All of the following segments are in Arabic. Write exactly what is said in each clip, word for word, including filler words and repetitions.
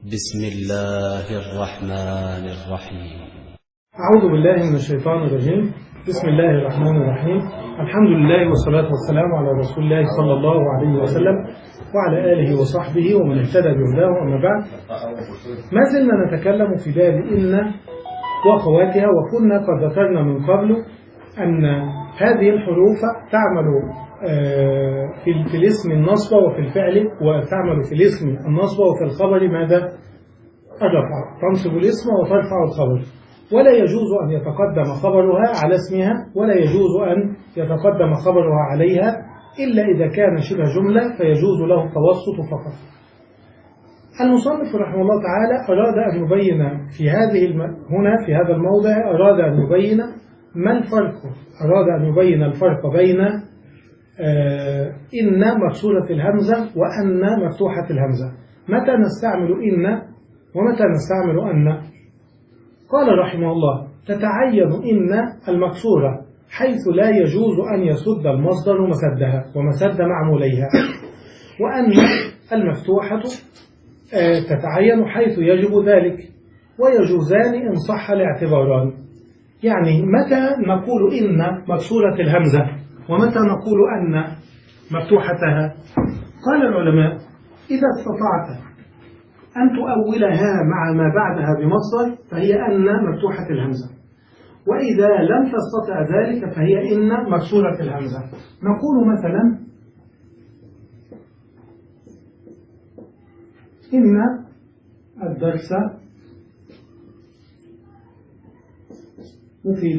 بسم الله الرحمن الرحيم. أعوذ بالله من الشيطان الرجيم. بسم الله الرحمن الرحيم. الحمد لله والصلاة والسلام على رسول الله صلى الله عليه وسلم وعلى آله وصحبه ومن اهتدى بهداه. أما بعد، ما زلنا نتكلم في باب إن وأخواتها، وكنا قد ذكرنا من قبل أن هذه الحروف تعمل في الاسم النصب وفي الفعل، وتعمل في الاسم النصب وفي الخبر ماذا؟ الرفع. تنصب الاسم وترفع الخبر، ولا يجوز أن يتقدم خبرها على اسمها، ولا يجوز أن يتقدم خبرها عليها إلا إذا كان شبه جملة فيجوز له التوسط فقط. المصنف رحمه الله تعالى أراد أن يبين في هذه الم... هنا في هذا الموضع أراد أن يبين ما الفرق، أراد أن يبين الفرق بين آه إن مكسورة الهمزة وأن مفتوحة الهمزة. متى نستعمل إن ومتى نستعمل أن؟ قال رحمه الله: تتعين إن المكسورة حيث لا يجوز أن يسد المصدر مسدها ومسد معموليها، وأن المفتوحة آه تتعين حيث يجب ذلك، ويجوزان إن صح الاعتباران. يعني متى نقول إن مكسورة الهمزة ومتى نقول أن مفتوحتها؟ قال العلماء: إذا استطعت أن تؤولها مع ما بعدها بمصدر فهي أن مفتوحة الهمزة، وإذا لم تستطع ذلك فهي إن مكسورة الهمزة. نقول مثلا: إن الدرس مفيد.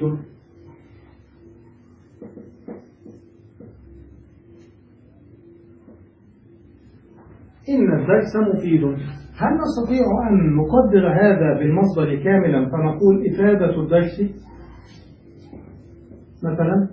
إن الدرس مفيد. هل نستطيع أن نقدر هذا بالمصدر كاملا فنقول إفادة الدرس مثلا؟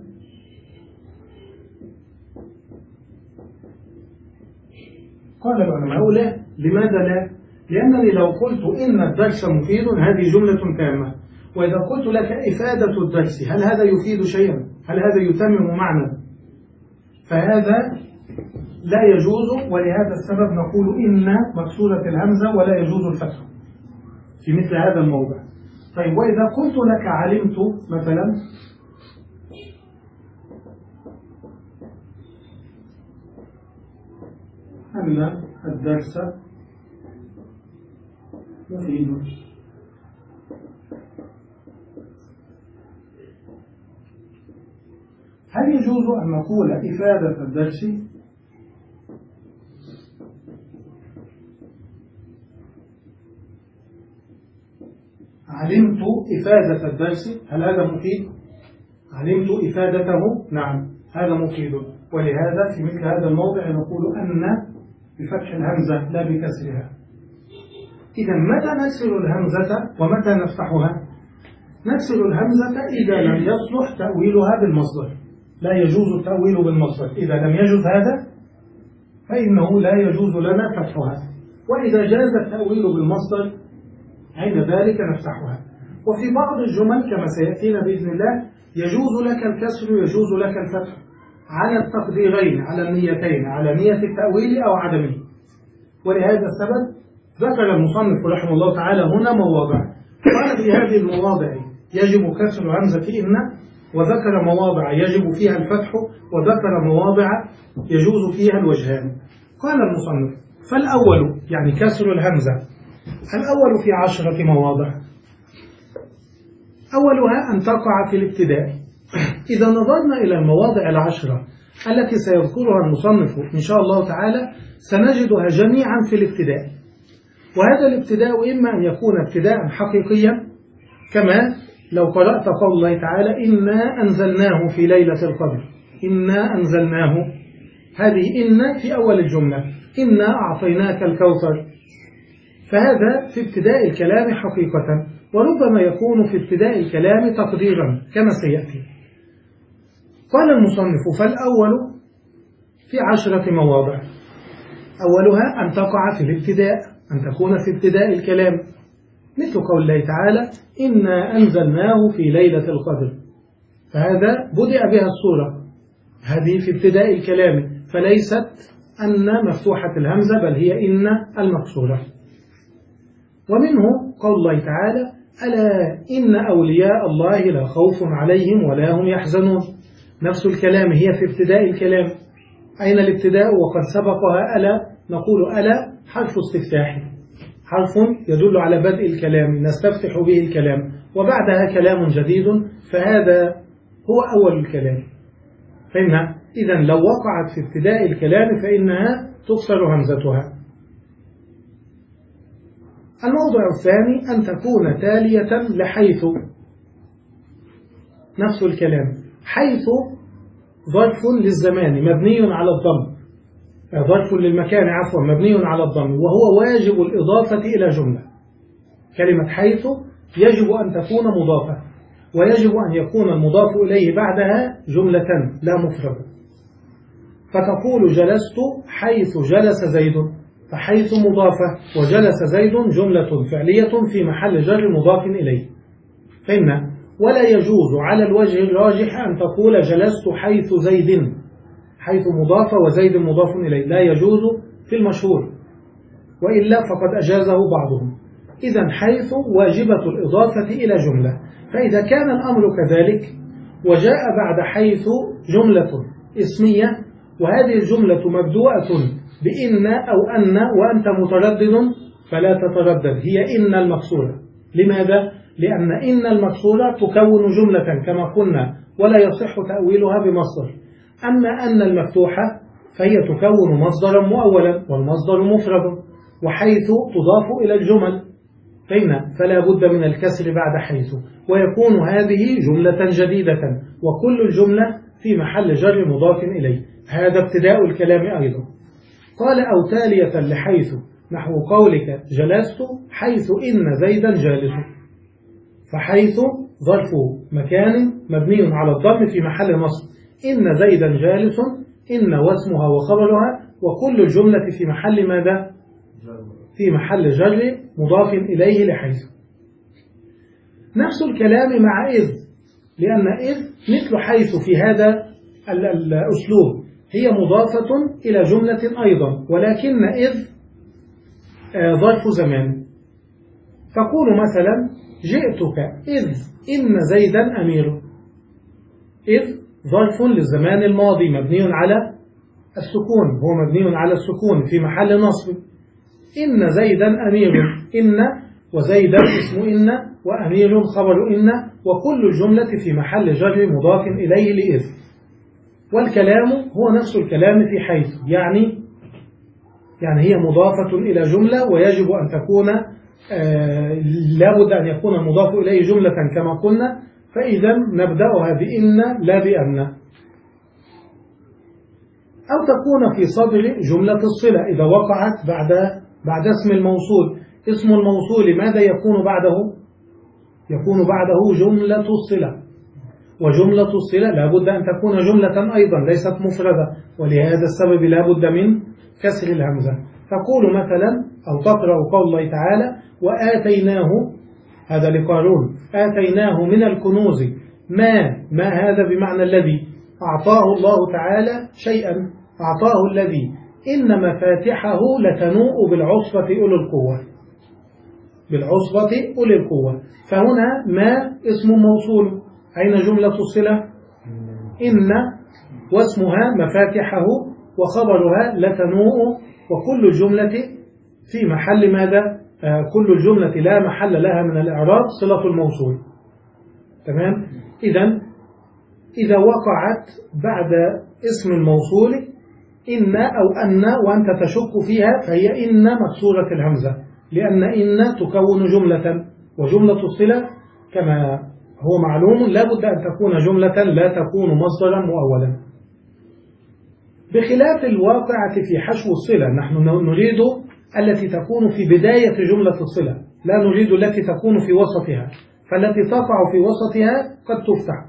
قال العلماء: لا. لماذا لا؟ لأنني لو قلت إن الدرس مفيد هذه جملة تامة، وإذا قلت لك إفادة الدرس هل هذا يفيد شيئا؟ هل هذا يتمم معنى؟ فهذا لا يجوز، ولهذا السبب نقول إن مكسورة الهمزة ولا يجوز الفتح في مثل هذا الموضع. طيب، وإذا قلت لك علمت مثلا أن الدرس مفيد، هل يجوز أن نقول إفادة الدرس؟ علمت إفادة الدرس، هل هذا مفيد؟ علمت إفادته، نعم هذا مفيد. ولهذا في مثل هذا الموضع نقول أن بفتح الهمزة لا بكسرها. إذا متى نكسر الهمزة ومتى نفتحها؟ نكسر الهمزة إذا لم يصلح تأويلها بالمصدر، لا يجوز التأويل بالمصدر. إذا لم يجوز هذا فإنه لا يجوز لنا فتحها، وإذا جاز التأويل بالمصدر عند ذلك نفتحها. وفي بعض الجمل كما سيأتينا بإذن الله يجوز لك الكسر ويجوز لك الفتح على التقديرين، على النيتين، على نية التأويل أو عدمه. ولهذا السبب ذكر المصنف رحمه الله تعالى هنا مواضع، قال في هذه المواضع يجب كسر همزة إن، وذكر مواضع يجب فيها الفتح، وذكر مواضع يجوز فيها الوجهان. قال المصنف: فالأول يعني كسر الهمزة الأول في عشرة مواضع. أولها أن تقع في الابتداء. إذا نظرنا إلى المواضع العشرة التي سيذكرها المصنف إن شاء الله تعالى سنجدها جميعا في الابتداء، وهذا الابتداء إما أن يكون ابتداء حقيقيا، كما لو قرأت قول الله تعالى: إنا أنزلناه في ليلة القدر. إنا أنزلناه، هذه إن في أول الجملة، إنا أعطيناك الكوثر، فهذا في ابتداء الكلام حقيقة، وربما يكون في ابتداء الكلام تقديرا كما سيأتي. قال المصنف: فالأول في عشرة مواضع. أولها أن تقع في الابتداء، أن تكون في ابتداء الكلام، مثل قول الله تعالى: إنا أنزلناه في ليلة القدر، فهذا بدأ بها السورة، هذه في ابتداء الكلام، فليست أن مفتوحة الهمزة بل هي إن المكسورة. ومنه قول الله تعالى: ألا إن أولياء الله لا خوف عليهم ولا هم يحزنون. نفس الكلام هي في ابتداء الكلام. أين الابتداء وقد سبقها ألا؟ نقول ألا حرف استفتاح، حرف يدل على بدء الكلام نستفتح به الكلام، وبعدها كلام جديد، فهذا هو أول الكلام. فإنها إذن لو وقعت في ابتداء الكلام فإنها تكسر همزتها. الموضع الثاني أن تكون تالية لحيث. نفس الكلام، حيث ظرف للزمان مبني على الضم، ظرف للمكان عفوا مبني على الضم، وهو واجب الإضافة إلى جملة. كلمة حيث يجب أن تكون مضافة، ويجب أن يكون المضاف إليه بعدها جملة لا مفردة. فتقول: جلست حيث جلس زيد، فحيث مضافة وجلس زيد جملة فعلية في محل جر مضاف إليه. فإن ولا يجوز على الوجه الراجح أن تقول: جلست حيث زيد، حيث مضافة وزيد مضاف إليه، لا يجوز في المشهور، وإلا فقد أجازه بعضهم. إذن حيث واجبة الإضافة إلى جملة. فإذا كان الأمر كذلك وجاء بعد حيث جملة اسمية، وهذه الجملة مبدوءة بإن أو أن وأنت متردد، فلا تتردد، هي إن المكسورة. لماذا؟ لأن إن المكسورة تكون جملة كما قلنا، ولا يصح تأويلها بمصدر. أما أن المفتوحة فهي تكون مصدرا مؤولا، والمصدر مفرد، وحيث تضاف إلى الجمل، فإن فلا بد من الكسر بعد حيث، ويكون هذه جملة جديدة، وكل الجملة في محل جر مضاف إليه. هذا ابتداء الكلام أيضا. قال: أو تالية لحيث، نحو قولك: جلست حيث إن زيدا جالس. فحيث ظرف مكان مبني على الضم في محل نصب، إن زيدا جالس، إن واسمها وخبرها، وكل الجملة في محل ماذا؟ في محل جر مضاف إليه لحيث. نفس الكلام مع إذ، لأن إذ مثل حيث في هذا الأسلوب، هي مضافة إلى جملة أيضا، ولكن إذ ظرف زمان. تقول مثلا: جئتك إذ إن زيدا أمير. إذ ظرف للزمان الماضي مبني على السكون، هو مبني على السكون في محل نصب. إن زيدا أمير، إن وزيدا اسم إن، وأمير خبر إن، وكل الجملة في محل جر مضاف إليه لإذ. والكلام هو نفس الكلام في حيث، يعني يعني هي مضافة إلى جملة، ويجب أن تكون آه لا بد أن يكون المضاف إليه جملة كما قلنا. فإذا نبدأها بإن لا بأن. أو تكون في صدر جملة الصلة إذا وقعت بعد بعد اسم الموصول. اسم الموصول ماذا يكون بعده؟ يكون بعده جملة الصلة، وجملة الصلة لا بد أن تكون جملة أيضا ليست مفردة، ولهذا السبب لا بد من كسر الهمزة. تقول مثلا أو تقرأ قول الله تعالى: وآتيناه، هذا لقارون، آتيناه من الكنوز ما ما هذا بمعنى الذي أعطاه الله تعالى شيئا، أعطاه الذي إن مفاتحه لتنوء بالعصبة أولي القوة، بالعصبة أولي القوة. فهنا ما اسم موصول، أين جملة الصلة؟ إن واسمها مفاتحه وخبرها لتنوء، وكل الجملة في محل ماذا؟ آه كل الجملة لا محل لها من الإعراب، صلة الموصول. تمام؟ إذن إذا وقعت بعد اسم الموصول إن أو أن وأنت تشك فيها، فهي إن مكسورة الهمزة، لأن إن تكون جملة، وجملة الصلة كما هو معلوم لا بد أن تكون جملة لا تكون مصدرا مؤولا، بخلاف الواقعة في حشو الصلة. نحن نريد التي تكون في بداية جملة الصلة، لا نريد التي تكون في وسطها، فالتي تقع في وسطها قد تفتح.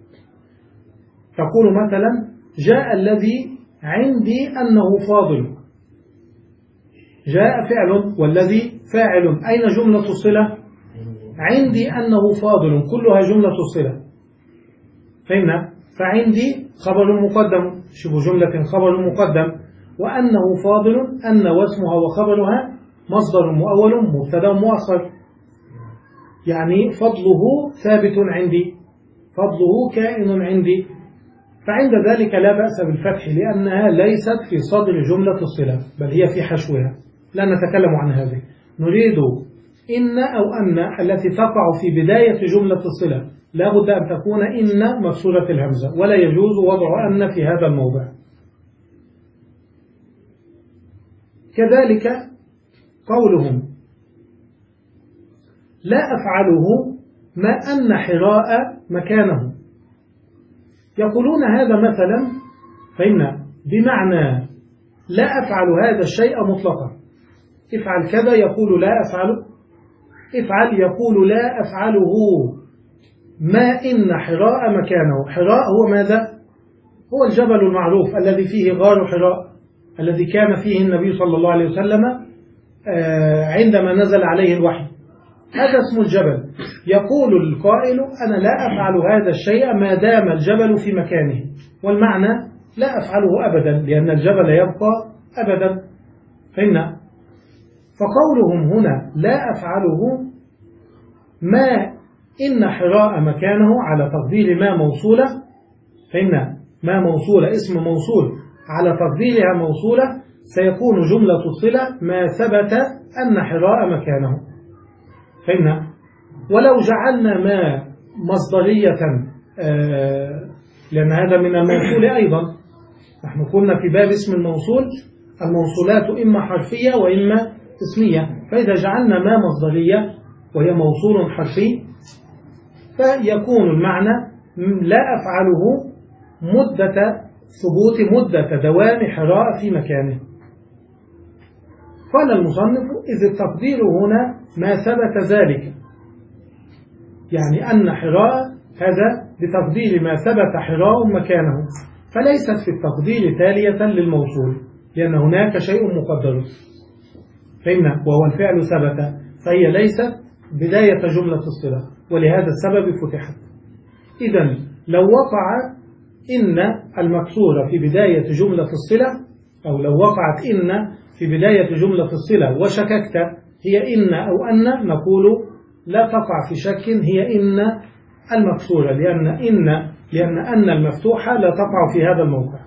تقول مثلا: جاء الذي عندي أنه فاضل. جاء فعل والذي فاعل، أين جملة الصلة؟ عندي أنه فاضل، كلها جملة الصلة. فهمنا؟ فعندي خبر مقدم، شبه جملة خبر مقدم، وأنه فاضل أن واسمها وخبرها مصدر مؤول مبتدا مؤخر، يعني فضله ثابت عندي، فضله كائن عندي، فعند ذلك لا بأس بالفتح لأنها ليست في صدر جملة الصلة بل هي في حشوها. لا نتكلم عن هذه، نريد إن أو أن التي تقع في بداية جملة الصلة لا بد أن تكون إن مكسورة الهمزة، ولا يجوز وضع أن في هذا الموضع. كذلك قولهم لا أفعله ما أن حراء مكانه، يقولون هذا مثلا فإن بمعنى لا أفعل هذا الشيء مطلقا، افعل كذا يقول لا أفعله، افعل يقول لا أفعله ما إن حراء مكانه. حراء هو ماذا؟ هو الجبل المعروف الذي فيه غار حراء الذي كان فيه النبي صلى الله عليه وسلم عندما نزل عليه الوحي، هذا اسم الجبل. يقول القائل أنا لا أفعل هذا الشيء ما دام الجبل في مكانه، والمعنى لا أفعله أبدا لأن الجبل يبقى أبدا. فإن فقولهم هنا لا أفعله ما إن حراء مكانه على تقدير ما موصولة، فإن ما موصولة اسم موصول على تقديرها موصولة سيكون جملة الصلة ما ثبت أن حراء مكانه. فإن ولو جعلنا ما مصدرية آه لأن هذا من الموصول أيضا، نحن كنا في باب اسم الموصول الموصولات إما حرفية وإما اسمية، فإذا جعلنا ما مصدرية وهي موصول حرفي فيكون المعنى لا أفعله مدة ثبوت مدة دوام حراء في مكانه. قال المصنف إذ التقدير هنا ما ثبت ذلك، يعني أن حراء هذا بتقدير ما ثبت حراء مكانه، فليست في التقدير تالية للموصول لأن هناك شيء مقدر، فإن وهو الفعل ثبت، فهي ليست بداية جملة الصلة ولهذا السبب فتحت. إذن لو وقع إن المكسورة في بداية جملة الصلة، أو لو وقعت إن في بداية جملة الصلة وشككت هي إن أو أن، نقول لا تقع في شك، هي إن المكسورة لأن إن لأن أن المفتوحة لا تقع في هذا الموقع.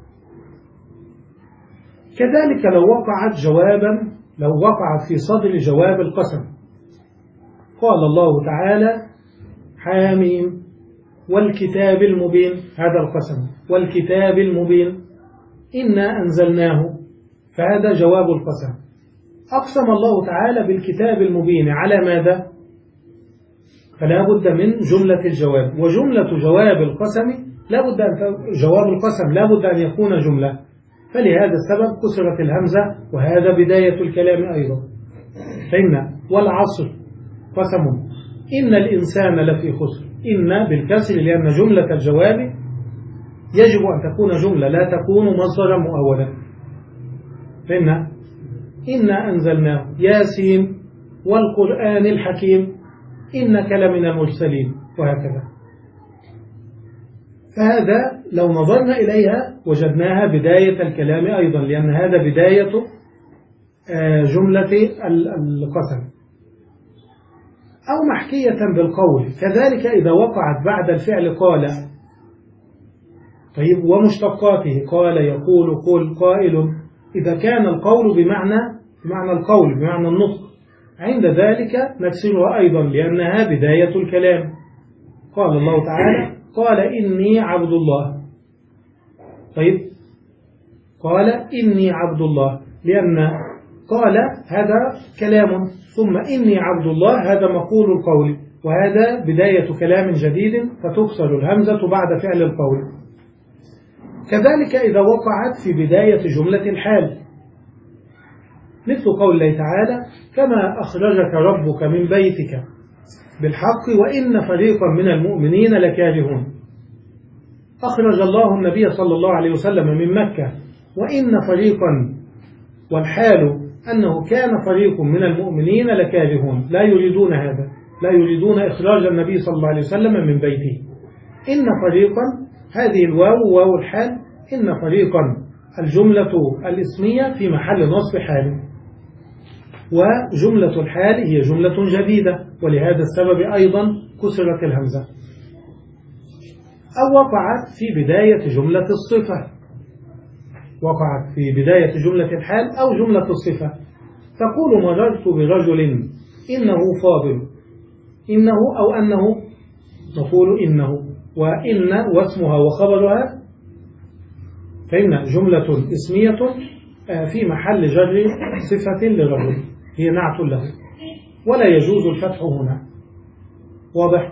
كذلك لو وقعت جوابا لو وقعت في صدر جواب القسم، قال الله تعالى حاميم والكتاب المبين، هذا القسم والكتاب المبين إنا أنزلناه، فهذا جواب القسم. أقسم الله تعالى بالكتاب المبين على ماذا؟ فلا بد من جملة الجواب، وجملة جواب القسم لا بد أن جواب القسم لا بد أن يكون جملة، فلهذا السبب كسرت الهمزة، وهذا بداية الكلام أيضا. فإن والعصر قسم إن الإنسان لفي خسر، إن بالكسر لأن جملة الجواب يجب أن تكون جملة لا تكون مصدرا مؤولا. فإن إنا أنزلناه ياسين والقرآن الحكيم إنك لمن المرسلين، وهكذا. فهذا لو نظرنا إليها وجدناها بداية الكلام أيضا لأن هذا بداية جملة القسم، أو محكية بالقول. كذلك إذا وقعت بعد الفعل قال، طيب ومشتقاته قال يقول قل قائل، إذا كان القول بمعنى بمعنى القول بمعنى النطق عند ذلك نكسرها أيضا لأنها بداية الكلام. قال الله تعالى قال إني عبد الله، طيب قال إني عبد الله لأن قال هذا كلام، ثم إني عبد الله هذا مقول القول، وهذا بداية كلام جديد فتكسر الهمزة بعد فعل القول. كذلك إذا وقعت في بداية جملة الحال مثل قول الله تعالى كما أخرجك ربك من بيتك بالحق وإن فريقا من المؤمنين لكارهون. أخرج الله النبي صلى الله عليه وسلم من مكة وإن فريقا، والحال أنه كان فريق من المؤمنين لكارهون، لا يريدون هذا، لا يريدون إخراج النبي صلى الله عليه وسلم من بيته. إن فريقا هذه الواو واو الحال، إن فريقا الجملة الاسمية في محل نصب حال. وجملة الحال هي جملة جديدة، ولهذا السبب أيضا كسرت الهمزة. أو وقعت في بداية جملة الصفة، وقعت في بداية جملة الحال أو جملة الصفة. تقول مررت برجل إنه فاضل، إنه أو أنه، نقول إنه، وإن واسمها وخبرها، فإن جملة اسمية في محل جر صفة لرجل هي نعت له، ولا يجوز الفتح هنا. واضح؟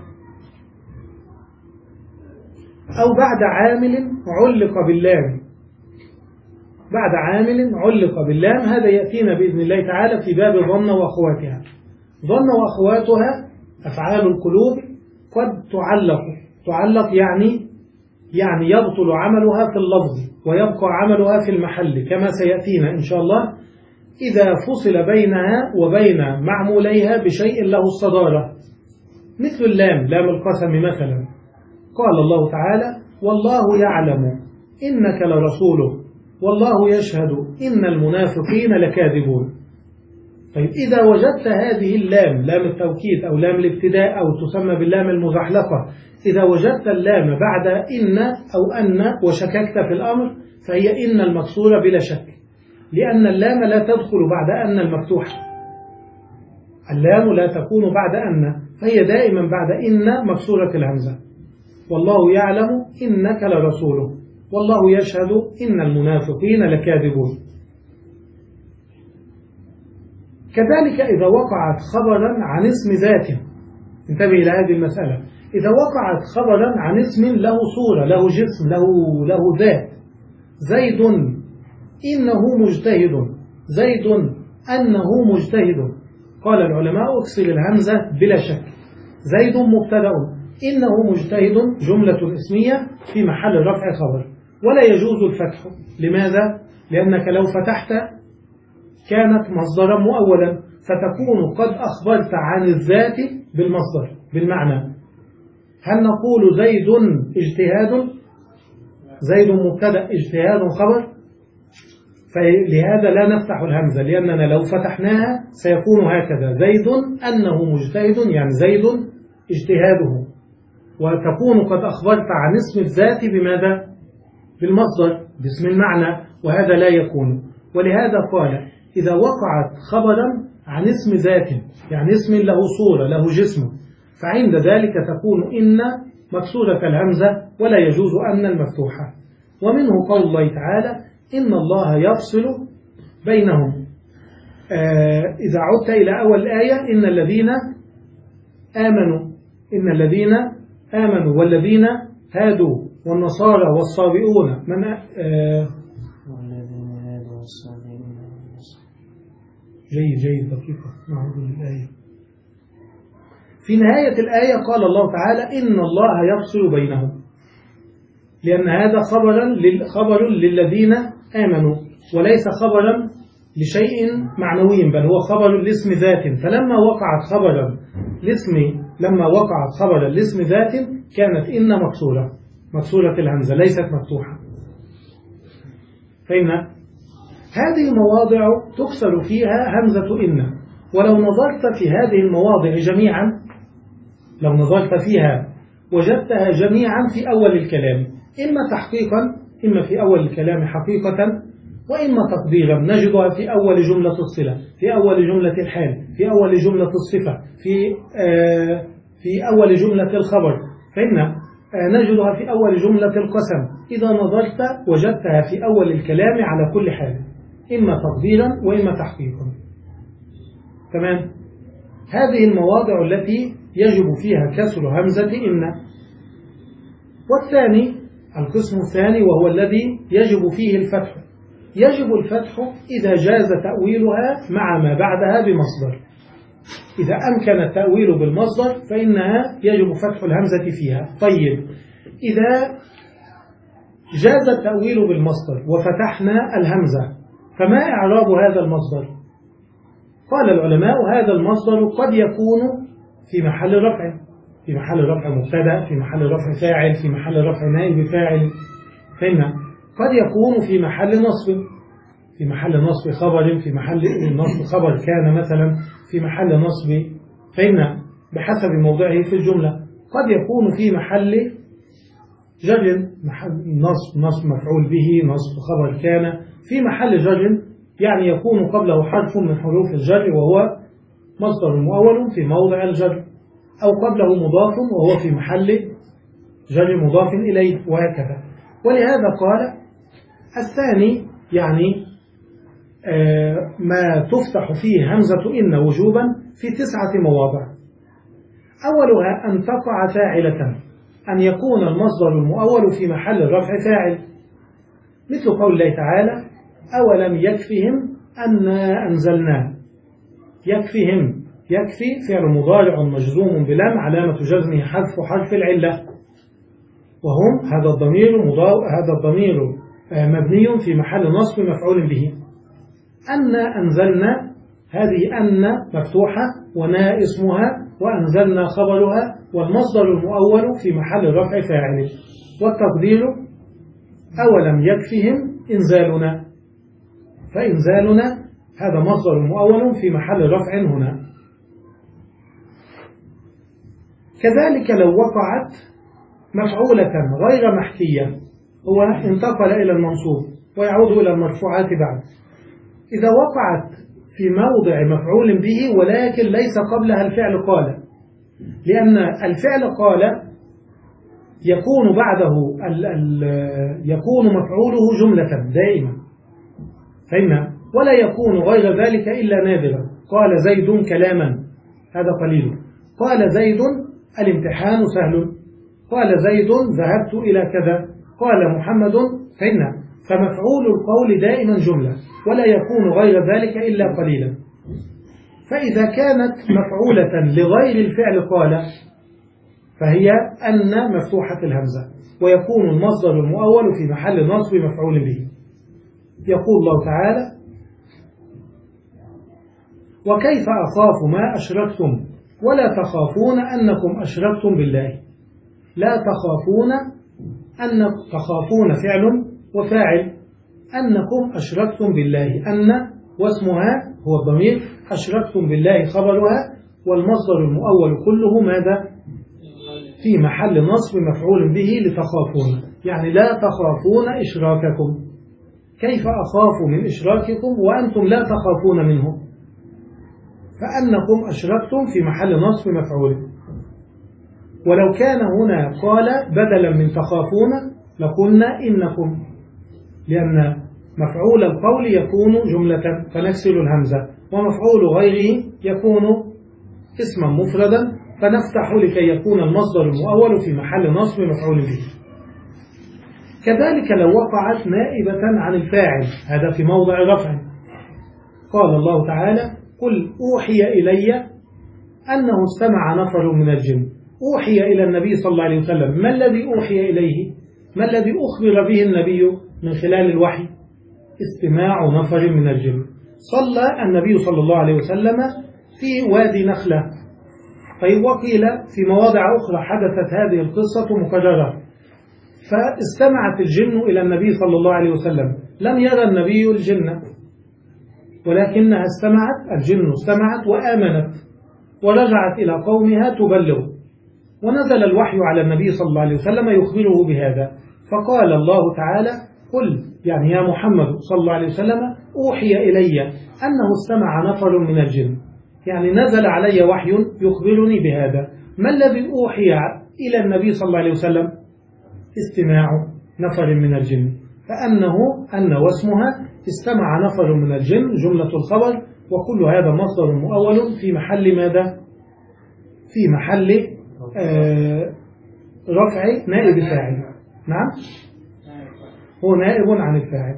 أو بعد عامل علق باللام، بعد عامل علق باللام، هذا يأتينا بإذن الله تعالى في باب ظن وأخواتها. ظن وأخواتها أفعال القلوب قد تعلق، تعلق يعني يعني يبطل عملها في اللفظ ويبقى عملها في المحل، كما سيأتينا إن شاء الله إذا فصل بينها وبين معموليها بشيء له الصدارة، مثل اللام، لام القسم مثلا. قال الله تعالى: والله يعلم إنك لرسوله والله يشهد إن المنافقين لكاذبون. طيب إذا وجدت هذه اللام، لام التوكيد أو لام الابتداء أو تسمى باللام المزحلقة، إذا وجدت اللام بعد إن أو أن وشككت في الأمر فهي إن المكسورة بلا شك، لأن اللام لا تدخل بعد أن المفتوحة، اللام لا تكون بعد أن، فهي دائما بعد إن مكسورة الهمزة. والله يعلم إنك لرسوله والله يشهد إن المنافقين لكاذبون. كذلك إذا وقعت خبرا عن اسم ذاته، انتبه إلى هذه المسألة، إذا وقعت خبرا عن اسم له صورة له جسم له, له ذات، زيد إنه مجتهد، زيد أنه مجتهد، قال العلماء اكسر الهمزة بلا شك. زيد مبتدأ، إنه مجتهد جملة اسمية في محل رفع خبر، ولا يجوز الفتح. لماذا؟ لأنك لو فتحت كانت مصدرا مؤولا، فتكون قد أخبرت عن الذات بالمصدر بالمعنى. هل نقول زيد اجتهاد؟ زيد مبتدأ اجتهاد خبر، فلهذا لا نفتح الهمزة، لأننا لو فتحناها سيكون هكذا: زيد أنه مجتهد، يعني زيد اجتهاده، وتكون قد أخبرت عن اسم الذات بماذا؟ بالمصدر باسم المعنى، وهذا لا يكون. ولهذا قال: إذا وقعت خبرا عن اسم ذات، يعني اسم له صورة له جسم، فعند ذلك تكون إن مكسورة الهمزة ولا يجوز أن المفتوحة. ومنه قول الله تعالى: إن الله يفصل بينهم. آه إذا عدت إلى أول الآية: إن الذين آمنوا، إن الذين آمنوا والذين هادوا والنصارى والصابئون من آه جيد جيد دقيقة نعود للآية. في نهاية الآية قال الله تعالى: إن الله يفصل بينهم، لأن هذا خبرا خبر للذين آمنوا وليس خبرا لشيء معنوي، بل هو خبر لاسم ذات. فلما وقعت خبرا لاسم لما وقعت خبرا لاسم ذات كانت إن مكسورة، مكسورة الهمزة ليست مفتوحة. فإن هذه المواضع تكسر فيها همزة إن، ولو نظرت في هذه المواضع جميعا، لو نظرت فيها وجدتها جميعا في أول الكلام، إما تحقيقا، إما في أول الكلام حقيقة، وإما تقديرا، نجدها في أول جملة الصلة، في أول جملة الحال، في أول جملة الصفة، في آه في أول جملة الخبر، فإن آه نجدها في أول جملة القسم. إذا نظرت وجدتها في أول الكلام على كل حال، إما تقديرا وإما تحقيقا. تمام؟ هذه المواضع التي يجب فيها كسر همزة إن. والثاني القسم الثاني وهو الذي يجب فيه الفتح. يجب الفتح إذا جاز تأويلها مع ما بعدها بمصدر. إذا أمكن التأويل بالمصدر فإنها يجب فتح الهمزة فيها. طيب، إذا جاز التأويل بالمصدر وفتحنا الهمزة فما إعراب هذا المصدر؟ قال العلماء: هذا المصدر قد يكون في محل رفع، في محل رفع مبتدأ، في محل رفع فاعل، في محل رفع نائب فاعل، فإن قد يكون في محل نصب، في محل نصب خبر، في محل نصب خبر كان مثلا، في محل نصب، فإن بحسب موضعه في الجملة. قد يكون في محل جر، محل نصب نصب مفعول به، نصب خبر كان، في محل جر يعني يكون قبله حرف من حروف الجر وهو مصدر مؤول في موضع الجر، أو قبله مضاف وهو في محل جر مضاف إليه، وهكذا. ولهذا قال الثاني يعني آه ما تفتح فيه همزة إن وجوبا في تسعة مواضع. أولها أن تقع فاعلة، أن يكون المصدر المؤول في محل الرفع فاعل، مثل قول الله تعالى أولم يكفهم أنا أنزلنا. يكفهم، يكفي فعل مضارع مجزوم بلام علامة جزمه حذف حرف العلة، وهم هذا الضمير هذا الضمير مبني في محل نصب مفعول به. أنا أنزلنا، هذه أن مفتوحة ونا اسمها وأنزلنا خبرها، والمصدر المؤول في محل الرفع فاعل، والتقدير أولم يكفهم إنزالنا، فإنزالنا هذا مصدر مؤول في محل رفع هنا. كذلك لو وقعت مفعولة غير محكية، هو انتقل إلى المنصوب ويعود إلى المرفوعات بعد. إذا وقعت في موضع مفعول به ولكن ليس قبلها الفعل قال، لأن الفعل قال يكون بعده ال ال يكون مفعوله جملة دائما، فإن ولا يكون غير ذلك إلا نادرا. قال زيد كلاما، هذا قليل. قال زيد الامتحان سهل. قال زيد ذهبت إلى كذا. قال محمد، فإن فمفعول القول دائما جملة، ولا يكون غير ذلك إلا قليلا. فإذا كانت مفعولة لغير الفعل قال فهي أن مفتوحة الهمزة، ويكون المصدر المؤول في محل نصب مفعول به. يقول الله تعالى وكيف أخاف ما أشركتم ولا تخافون أنكم أشركتم بالله. لا تخافون، أن تخافون فعل وفاعل، أنكم أشركتم بالله، أن واسمها هو الضمير، أشركتم بالله خبرها، والمصدر المؤول كله ماذا؟ في محل نصب مفعول به لتخافون، يعني لا تخافون إشراككم. كيف أخاف من إشراككم وأنتم لا تخافون منه؟ فأنكم أشركتم في محل نصب مفعول. ولو كان هنا قال بدلا من تخافون لقلنا إنكم، لأن مفعول القول يكون جملة فنكسر الهمزة، ومفعول غيره يكون اسما مفردا فنفتح لكي يكون المصدر المؤول في محل نصب مفعول به. كذلك لو وقعت نائبة عن الفاعل، هذا في موضع رفع. قال الله تعالى قل أوحي إلي أنه استمع نفر من الجن. أوحي إلى النبي صلى الله عليه وسلم، ما الذي أوحي إليه؟ ما الذي أخبر به النبي من خلال الوحي؟ استماع نفر من الجن. صلى النبي صلى الله عليه وسلم في وادي نخلة، طيب وقيل في مواضع أخرى حدثت هذه القصة مكررة، فاستمعت الجن إلى النبي صلى الله عليه وسلم. لم يرى النبي الجن، ولكنها استمعت، الجن استمعت وآمنت ورجعت إلى قومها تبلغ، ونزل الوحي على النبي صلى الله عليه وسلم يخبره بهذا. فقال الله تعالى قل، يعني يا محمد صلى الله عليه وسلم أوحي إلي أنه استمع نفر من الجن، يعني نزل علي وحي يخبرني بهذا. ما الذي أوحي إلى النبي صلى الله عليه وسلم؟ استماع نفر من الجن، فأنه أن واسمها استمع نفر من الجن جملة الخبر، وكل هذا مصدر مؤول في محل ماذا؟ في محل آه رفع نائب فاعل. نعم، هو نائب عن الفاعل.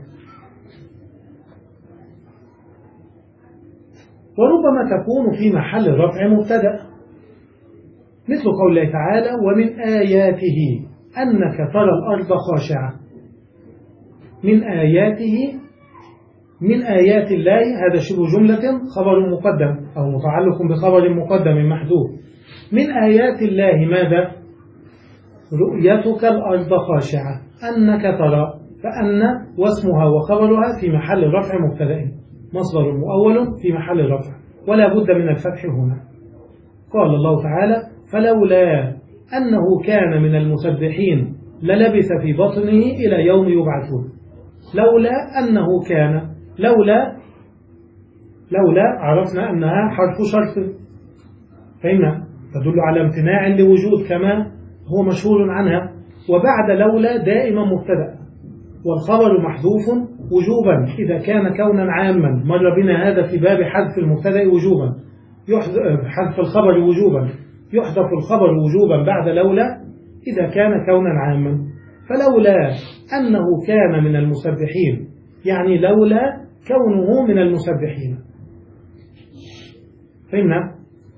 وربما تكون في محل الرفع مبتدأ، مثل قول الله تعالى ومن آياته أنك ترى الأرض خاشعة. من آياته، من آيات الله، هذا شبه جملة خبر مقدم أو متعلق بخبر مقدم محذوف. من آيات الله ماذا؟ رؤيتك الأرض خاشعة، أنك ترى، فأن واسمها وخبرها في محل رفع مبتدأ، مصدر مؤول في محل رفع، ولا بد من الفتح هنا. قال الله تعالى: فلولا أنه كان من المسبحين للبث في بطنه إلى يوم يبعثون. لولا أنه كان، لولا لولا عرفنا أنها حرف شرط، فإن تدل على امتناع لوجود كما هو مشهور عنها، وبعد لولا دائما مبتدأ، والخبر محذوف وجوبا إذا كان كونا عاما. مر بنا هذا في باب حذف المبتدأ وجوبا، حذف الخبر وجوبا، يحذف الخبر وجوبا بعد لولا إذا كان كونا عاما. فلولا أنه كان من المسبحين، يعني لولا كونه من المسبحين. فإن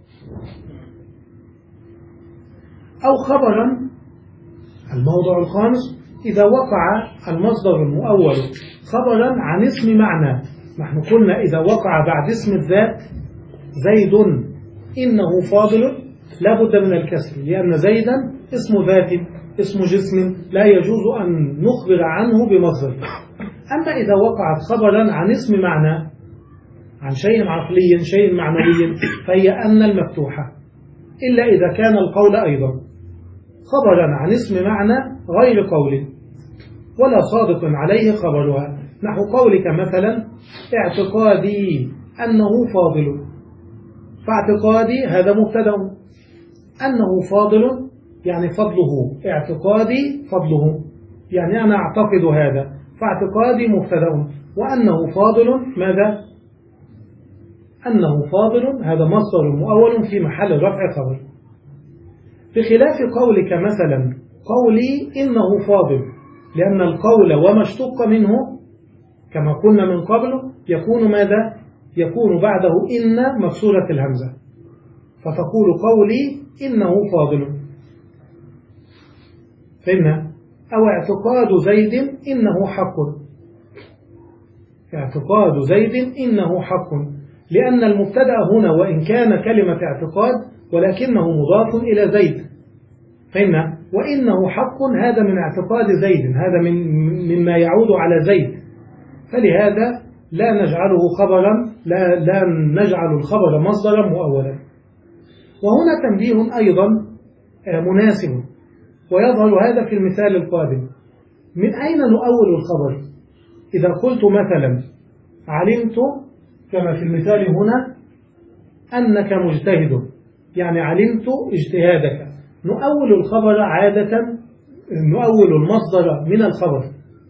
أو خبرا. الموضع الخامس: إذا وقع المصدر المؤول خبرا عن اسم معنى. نحن قلنا إذا وقع بعد اسم الذات زيد إنه فاضل لا بد من الكسر، لأن زيدا اسم ذات اسم جسم لا يجوز أن نخبر عنه بمصدر. أما إذا وقعت خبرا عن اسم معنى، عن شيء عقلي شيء معنوي، فهي أن المفتوحة، إلا إذا كان القول أيضا خبرا عن اسم معنى غير قول ولا صادق عليه خبرها، نحو قولك مثلا: اعتقادي أنه فاضل. فاعتقادي هذا مبتدأ، أنه فاضل يعني فضله، اعتقادي فضله يعني أنا أعتقد هذا، فاعتقادي مبتدأ، وأنه فاضل ماذا؟ أنه فاضل هذا مصدر مؤول في محل رفع خبر. بخلاف قولك مثلا: قولي إنه فاضل، لأن القول وما اشتق منه كما قلنا من قبل يكون ماذا؟ يكون بعده إن مكسورة الهمزة، فتقول قولي إنه فاضل. فإن أو اعتقاد زيد إنه حق، اعتقاد زيد إنه حق، لأن المبتدأ هنا وإن كان كلمة اعتقاد ولكنه مضاف إلى زيد. فإن وإنه حق هذا من اعتقاد زيد، هذا من مما يعود على زيد، فلهذا لا نجعله خبرا، لا, لا نجعل الخبر مصدرا مؤولا. وهنا تنبيه أيضا مناسب ويظهر هذا في المثال القادم: من أين نؤول الخبر؟ إذا قلت مثلا: علمت كما في المثال هنا أنك مجتهد، يعني علمت اجتهادك، نؤول الخبر عادة، نؤول المصدر من الخبر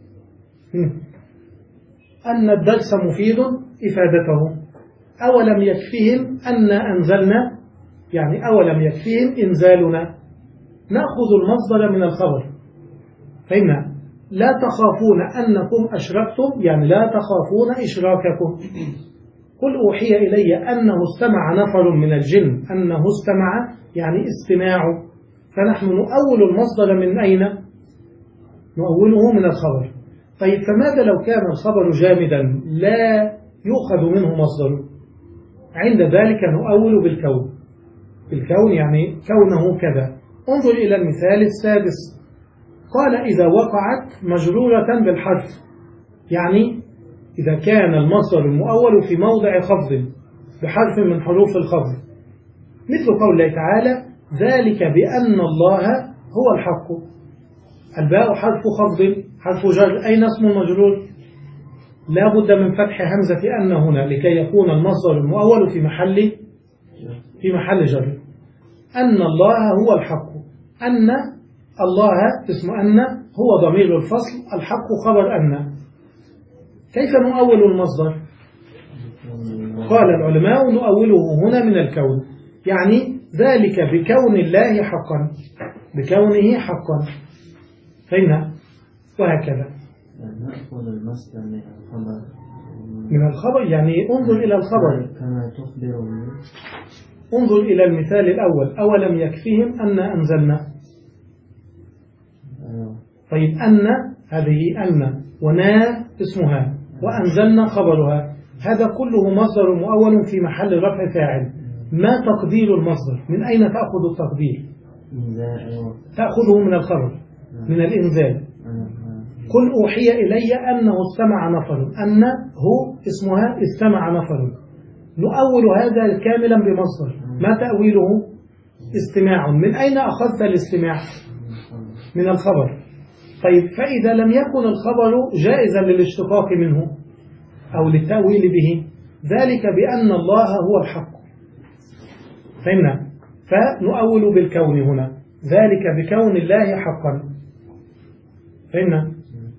أن الدرس مفيد إفادته، أولم يكفهم أن أنزلنا، يعني أولم يكفهم إنزالنا، نأخذ المصدر من الخبر. فإن لا تخافون أنكم أشركتم، يعني لا تخافون إشراككم. قل أوحي إلي أنه استمع نفر من الجن، أنه استمع يعني استماع، فنحن نؤول المصدر من أين؟ نؤوله من الخبر. طيب فماذا لو كان الخبر جامدا لا يؤخذ منه مصدر؟ عند ذلك نؤول بالكون، بالكون يعني كونه كذا. انظر إلى المثال السادس، قال: إذا وقعت مجرورة بالحرف، يعني إذا كان المصدر المؤول في موضع خفض بحرف من حروف الخفض، مثل قول الله تعالى: ذلك بأن الله هو الحق. الباء حرف خفض حرف جر، أين اسم المجرور؟ لا بد من فتح همزة أن هنا لكي يكون المصدر المؤول في محل في محل جر. أن الله هو الحق، أن الله اسم أن هو ضمير الفصل، الحق خبر أن. كيف نؤول المصدر؟ قال العلماء: نؤوله هنا من الكون، يعني ذلك بكون الله حقا، بكونه حقا. فإن وهكذا نأخذ المصدر من الخبر، من الخبر يعني انظر إلى الخبر كما تخبر. انظر إلى المثال الأول: أولم يكفيهم أن أنزلنا. طيب أن هذه أن، ونا اسمها، وأنزلنا خبرها، هذا كله مصدر مؤول في محل رفع فاعل. ما تقدير المصدر؟ من أين تأخذ التقدير؟ تأخذه من الخبر، من الإنزال. قل أوحي إلي أنه استمع نفر، أن هو اسمها استمع نفر، نؤول هذا كاملا بمصدر. ما تأويله؟ استماع. من أين أخذت الاستماع؟ من الخبر. طيب فإذا لم يكن الخبر جائزا للاشتقاق منه أو للتأويل به، ذلك بأن الله هو الحق. فهمنا؟ فنؤول بالكون هنا، ذلك بكون الله حقا. فهمنا؟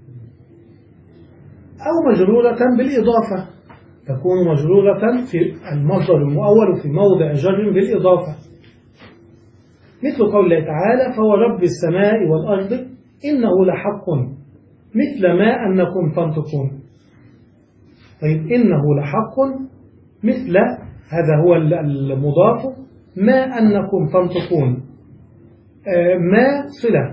أو مجرورة بالإضافة، تكون مجرورة في المصدر المؤول في موضع جر بالإضافة، مثل قول الله تعالى فورب السماء والأرض إنه لحق مثل ما أنكم تنطقون. طيب إنه لحق مثل، هذا هو المضاف، ما أنكم تنطقون، آه ما صلة،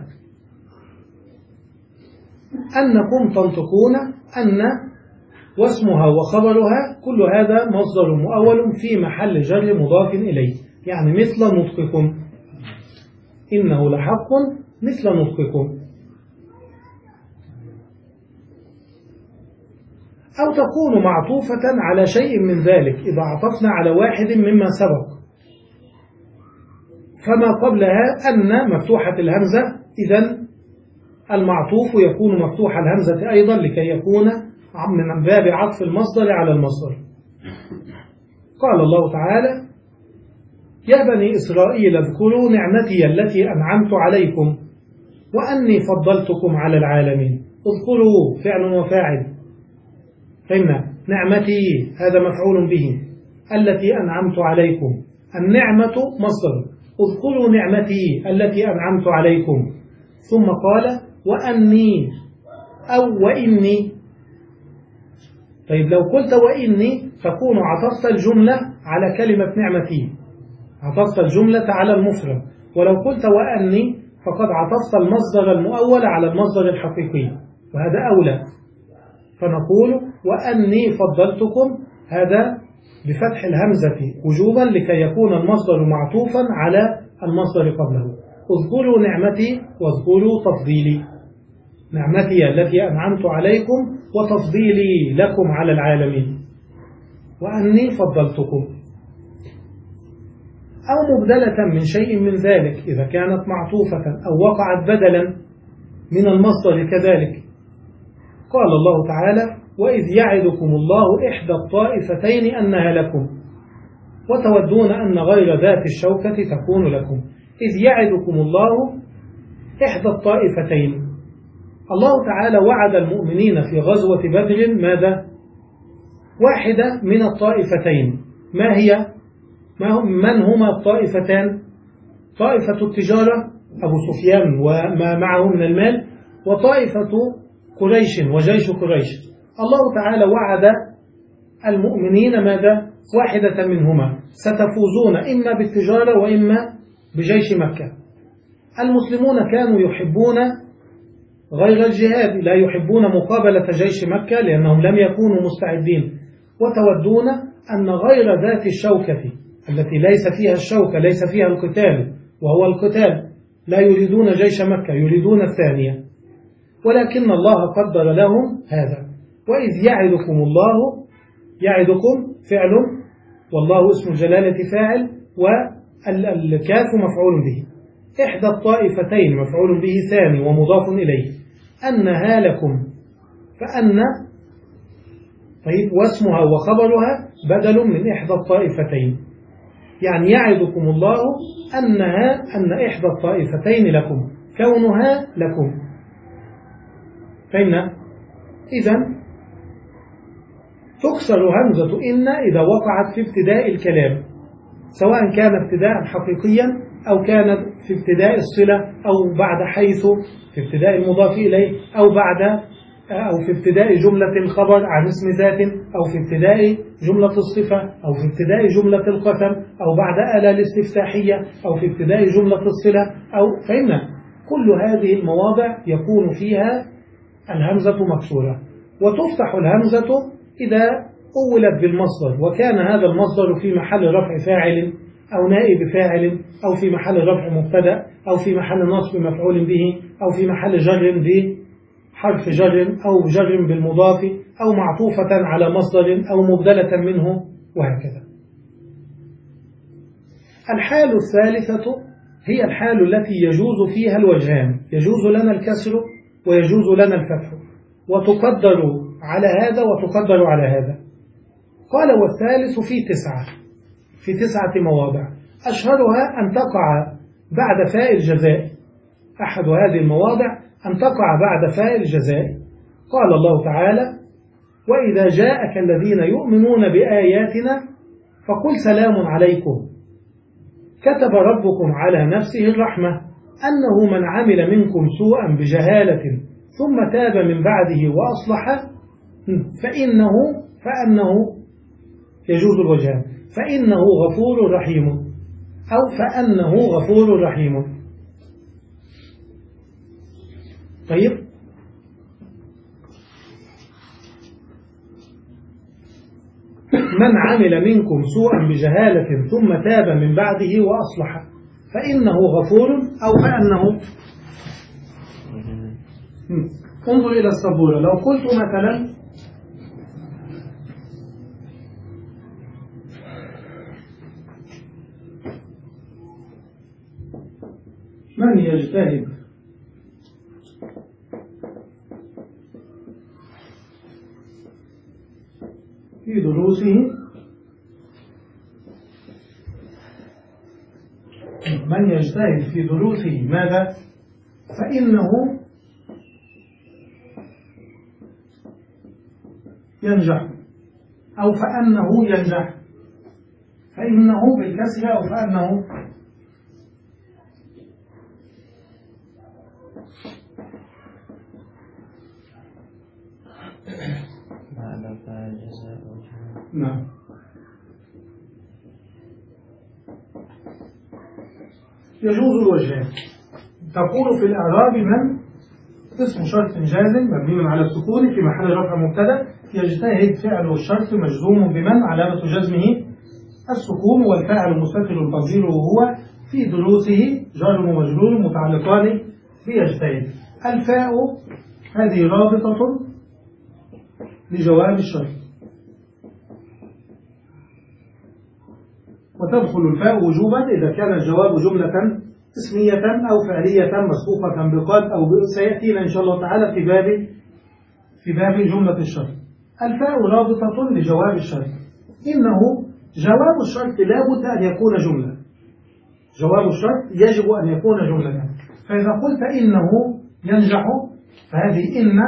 أنكم تنطقون أن واسمها وخبرها، كل هذا مصدر مؤول في محل جر مضاف إليه، يعني مثل نطقكم، إنه لحق مثل نطقكم. أو تكون معطوفة على شيء من ذلك إذا عطفنا على واحد مما سبق، فما قبلها أن مفتوحة الهمزة، إذن المعطوف يكون مفتوح الهمزة أيضا لكي يكون من باب عطف المصدر على المصدر. قال الله تعالى يا بني إسرائيل اذكروا نعمتي التي أنعمت عليكم وأني فضلتكم على العالمين. اذكروا فعل وفاعل، فهمنا؟ نعمتي هذا مفعول به، التي أنعمت عليكم، النعمة مصدر، اذكروا نعمتي التي أنعمت عليكم. ثم قال وأني أو وإني. طيب لو قلت وإني تكون عطفت الجملة على كلمة نعمتي، عطفت الجملة على المفرد، ولو قلت وأني فقد عطفت المصدر المؤول على المصدر الحقيقي، وهذا أولى. فنقول وأني فضلتكم، هذا بفتح الهمزة وجوبا لكي يكون المصدر معطوفا على المصدر قبله. اذكروا نعمتي واذكروا تفضيلي، نعمتي التي أنعمت عليكم وتفضيلي لكم على العالمين، وأني فضلتكم. أو مبدلة من شيء من ذلك إذا كانت معطوفة أو وقعت بدلا من المصدر كذلك. قال الله تعالى وإذ يعدكم الله إحدى الطائفتين أنها لكم وتودون أن غير ذات الشوكة تكون لكم. إذ يعدكم الله إحدى الطائفتين، الله تعالى وعد المؤمنين في غزوة بدر ماذا؟ واحدة من الطائفتين. ما هي؟ ما هم من هما الطائفتان؟ طائفة التجارة أبو سفيان وما معه من المال، وطائفة قريش وجيش قريش. الله تعالى وعد المؤمنين ماذا؟ واحدة منهما، ستفوزون إما بالتجارة وإما بجيش مكة. المسلمون كانوا يحبون غير الجهاد، لا يحبون مقابلة جيش مكة لأنهم لم يكونوا مستعدين، وتودون أن غير ذات الشوكة التي ليس فيها الشوكة، ليس فيها القتال وهو القتال، لا يريدون جيش مكة، يريدون الثانية، ولكن الله قدر لهم هذا. وإذ يعدكم الله، يعدكم فعل والله اسم الجلالة فاعل والكاف مفعول به، إحدى الطائفتين مفعول به ثاني ومضاف إليه، أنها لكم، فأن طيب واسمها وخبرها بدل من إحدى الطائفتين، يعني يعدكم الله أنها أن إحدى الطائفتين لكم، كونها لكم. فإن إذن تكسر همزة إن إذا وقعت في ابتداء الكلام، سواء كان ابتداء حقيقيا أو كانت في ابتداء الصلة أو بعد حيث في ابتداء المضاف إليه أو بعد أو في ابتداء جملة الخبر عن اسم ذات أو في ابتداء جملة الصفة أو في ابتداء جملة القسم أو بعد آلة الاستفتاحية أو في ابتداء جملة الصلة أو فإن كل هذه المواضع يكون فيها الهمزة مكسورة، وتفتح الهمزة إذا أولت بالمصدر وكان هذا المصدر في محل رفع فاعل أو نائب فاعل أو في محل رفع مبتدأ أو في محل نصب مفعول به أو في محل جر حرف جر أو جر بالمضاف أو معطوفة على مصدر أو مبدلة منه وهكذا. الحال الثالثة هي الحال التي يجوز فيها الوجهان، يجوز لنا الكسر ويجوز لنا الفتح، وتقدر على هذا وتقدر على هذا. قال والثالث في تسعة في تسعة مواضع، أشهرها أن تقع بعد فاء الجزاء. أحد هذه المواضع أن تقع بعد فاء الجزاء. قال الله تعالى: وإذا جاءك الذين يؤمنون بآياتنا فقل سلام عليكم كتب ربكم على نفسه الرحمة أنه من عمل منكم سوءا بجهالة ثم تاب من بعده وأصلح فإنه فأنه يجوز الوجهان، فإنه غفور رحيم أو فأنه غفور رحيم. طيب، من عمل منكم سوءا بجهالة ثم تاب من بعده وأصلح فإنه غفور أو فأنه. انظر إلى السبورة، لو قلت مثلا من يجتهد في دروسه من يجتهد في دروسه ماذا؟ فإنه ينجح أو فأنه ينجح، فإنه بالكسر أو فأنه. نعم. يجوز الوجهان. تقول في الإعراب من اسم شرط جازم مبني على السكون في محل رفع مبتدا، يجتهد فعل الشرط مجزوم بمن علامة جزمه السكون، والفاعل مستتر تقديره هو في دروسه جار ومجرور متعلقان بيجتهد. الفاء هذه رابطة لجواب الشرط، وتدخل الفاء وجوبا إذا كان الجواب جملة اسمية أو فعلية مسبوقة بقد أو سيأتينا إن شاء الله تعالى في باب في باب جملة الشرط. الفاء رابطة لجواب الشرط، إنه جواب الشرط لا بد أن يكون جملة، جواب الشرط يجب أن يكون جملة. فإذا قلت إنه ينجح فهذه إن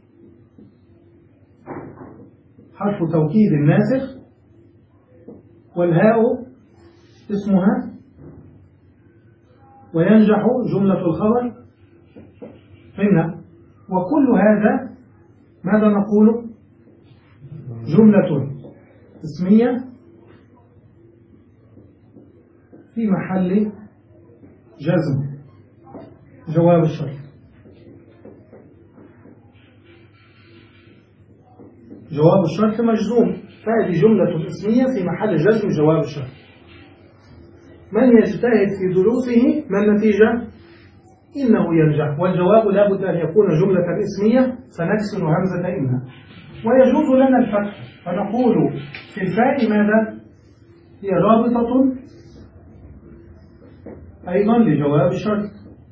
حرف توكيد الناسخ، والهاء اسمها، وينجح جملة الخبر فهمنا. وكل هذا ماذا نقول؟ جملة اسمية في محل جزم جواب الشرط. جواب الشرط مجزوم، فهذه جملة اسمية في محل جزم جواب الشرط. من يجتهد في دروسه ما النتيجة؟ إنه ينجح، والجواب لا بد أن يكون جملة اسمية فنكسر همزة إن. ويجوز لنا الفتح، فنقول في الفاء ماذا؟ هي رابطة أيضا لجواب الشرط.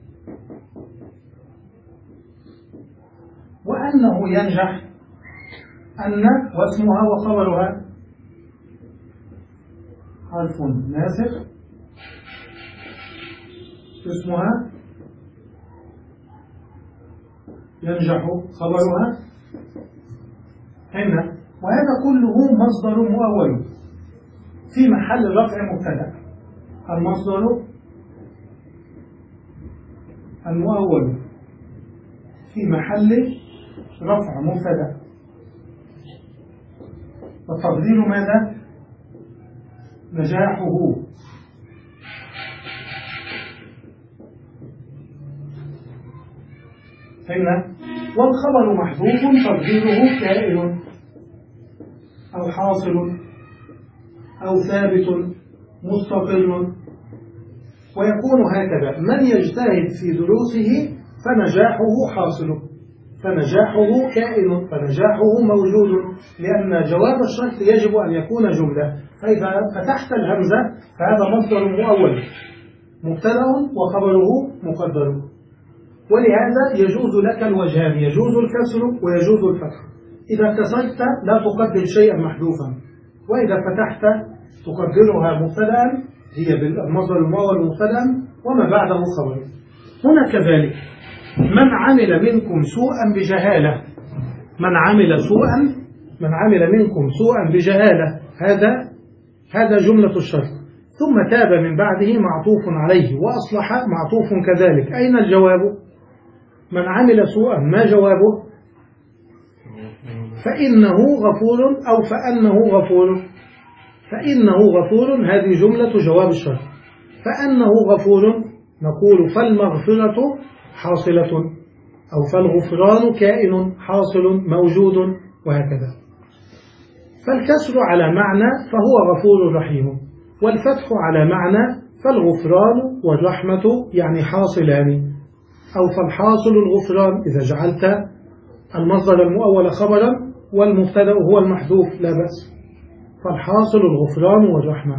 وأنه ينجح أن واسمها وخبرها حرف ناسخ، اسمها ينجح خبرها هنا. وهذا كله مصدر مؤول في محل رفع مبتدا. المصدر المؤول في محل رفع مبتدا، والتقدير ماذا؟ نجاحه. فهمنا؟ والخبر محذوف تقديره كائن أو حاصل أو ثابت مستقر. ويكون هكذا: من يجتهد في دروسه فنجاحه حاصل، فنجاحه كائن، فنجاحه موجود، لأن جواب الشرط يجب أن يكون جملة. فإذا فتحت الهمزة فهذا مصدر مؤول مبتدأ وخبره مقدر، ولهذا يجوز لك الوجهان، يجوز الكسر ويجوز الفتح. إذا كسرت لا تقدر شيئا محذوفا، وإذا فتحت تقدرها مبتدأ، هي بالمصدر المؤول مبتدأ وما بعده خبر. هنا كذلك من عمل منكم سوءا بجهالة، من عمل سوءا من عمل منكم سوءا بجهالة، هذا هذا جملة الشرط. ثم تاب من بعده معطوف عليه، وأصلح معطوف كذلك. أين الجواب؟ من عمل سوءا ما جوابه؟ فإنه غفور أو فأنه غفور. فإنه غفور هذه جملة جواب الشرط. فأنه غفور نقول فالمغفرة حاصلة، أو فالغفران كائن حاصل موجود، وهكذا. فالكسر على معنى فهو غفور رحيم، والفتح على معنى فالغفران والرحمة يعني حاصلان، أو فالحاصل الغفران إذا جعلت المصدر المؤول خبرا والمبتدأ هو المحذوف لا بأس، فالحاصل الغفران والرحمة.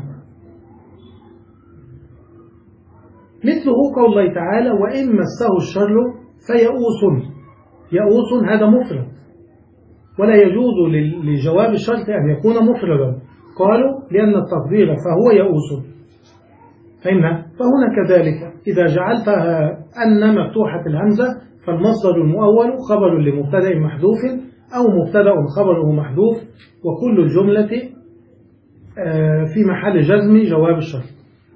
مثله قول الله تعالى وإن مسه الشر فيئوس. يئوس هذا مفرد، ولا يجوز لجواب الشرط أن يكون مفردا، قالوا لأن التقدير فهو يئوس. فهمنا؟ فهنا كذلك إذا جعلتها أن مفتوحة الهمزة فالمصدر المؤول خبر لمبتدأ محذوف أو مبتدأ خبره محذوف، وكل الجملة في محل جزم جواب الشرط.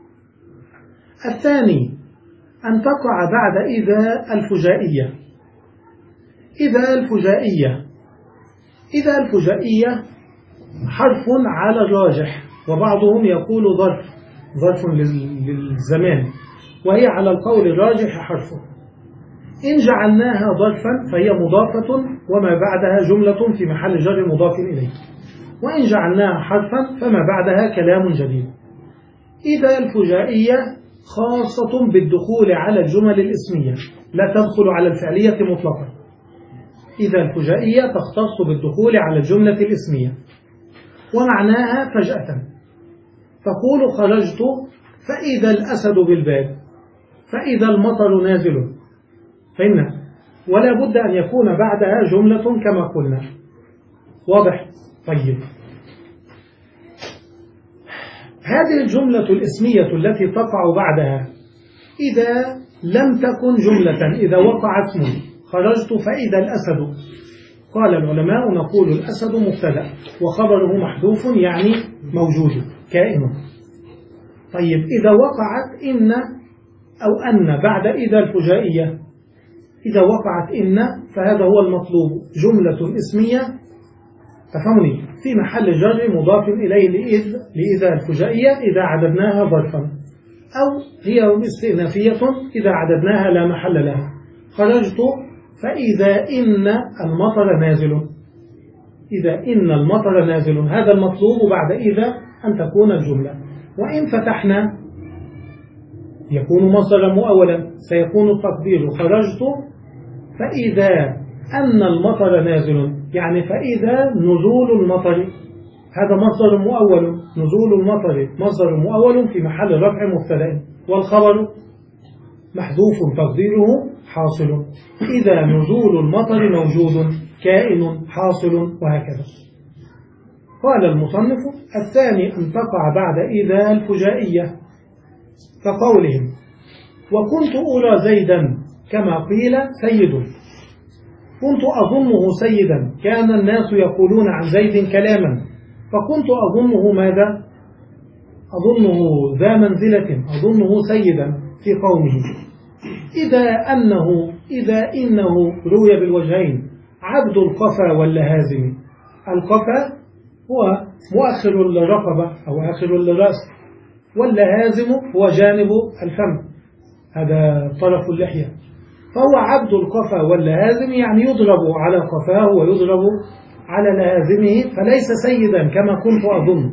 الثاني أن تقع بعد إذا الفجائية. إذا الفجائية إذا الفجائية حرف على الراجح، وبعضهم يقول ظرف ظرف للزمان، وهي على القول الراجح حرف. إن جعلناها ظرفا فهي مضافة وما بعدها جملة في محل جر مضاف إليه، وإن جعلناها حرفا فما بعدها كلام جديد. إذا الفجائية خاصة بالدخول على الجمل الاسمية، لا تدخل على الفعلية مطلقا. إذا الفجائية تختص بالدخول على الجملة الاسمية، ومعناها فجأة. تقول خرجت فإذا الأسد بالباب، فإذا المطر نازل. فإن ولا بد أن يكون بعدها جملة كما قلنا. واضح؟ طيب، هذه الجملة الاسمية التي تقع بعدها إذا لم تكن جملة، إذا وقع اسم خرجت فإذا الأسد، قال العلماء نقول الأسد مبتدأ وخبره محذوف يعني موجود كائن. طيب، إذا وقعت إن أو أن بعد إذا الفجائية، إذا وقعت إن فهذا هو المطلوب، جملة اسمية تفهمني في محل جر مضاف إليه لإذ لإذا الفجائية إذا عددناها ظرفا، أو هي استئنافية إذا عددناها لا محل لها. خرجت فإذا إن المطر نازل، إذا إن المطر نازل، هذا المطلوب بعد إذا أن تكون الجملة. وإن فتحنا يكون مصدرا مؤولا، سيكون التقدير خرجت فإذا أن المطر نازل، يعني فإذا نزول المطر، هذا مصدر مؤول، نزول المطر مصدر مؤول في محل رفع مبتدأ، والخبر محذوف تقديره حاصل. إذا نزول المطر موجود كائن حاصل، وهكذا. قال المصنف الثاني أن تقع بعد إذا الفجائية كقولهم وكنت أرى زيدا كما قيل سيد. كنت أظنه سيدا، كان الناس يقولون عن زيد كلاما، فكنت أظنه ماذا؟ أظنه ذا منزلة، أظنه سيدا في قومه. إذا أنه إذا إنه روي بالوجهين عبد القفا واللهازم. القفا هو مؤخر الرقبة أو آخر الرأس، واللهازم هو جانب الفم، هذا طرف اللحية. فهو عبد القفا واللهازم، يعني يضرب على قفاه ويضرب على لهازمه، فليس سيدا كما كنت أظن.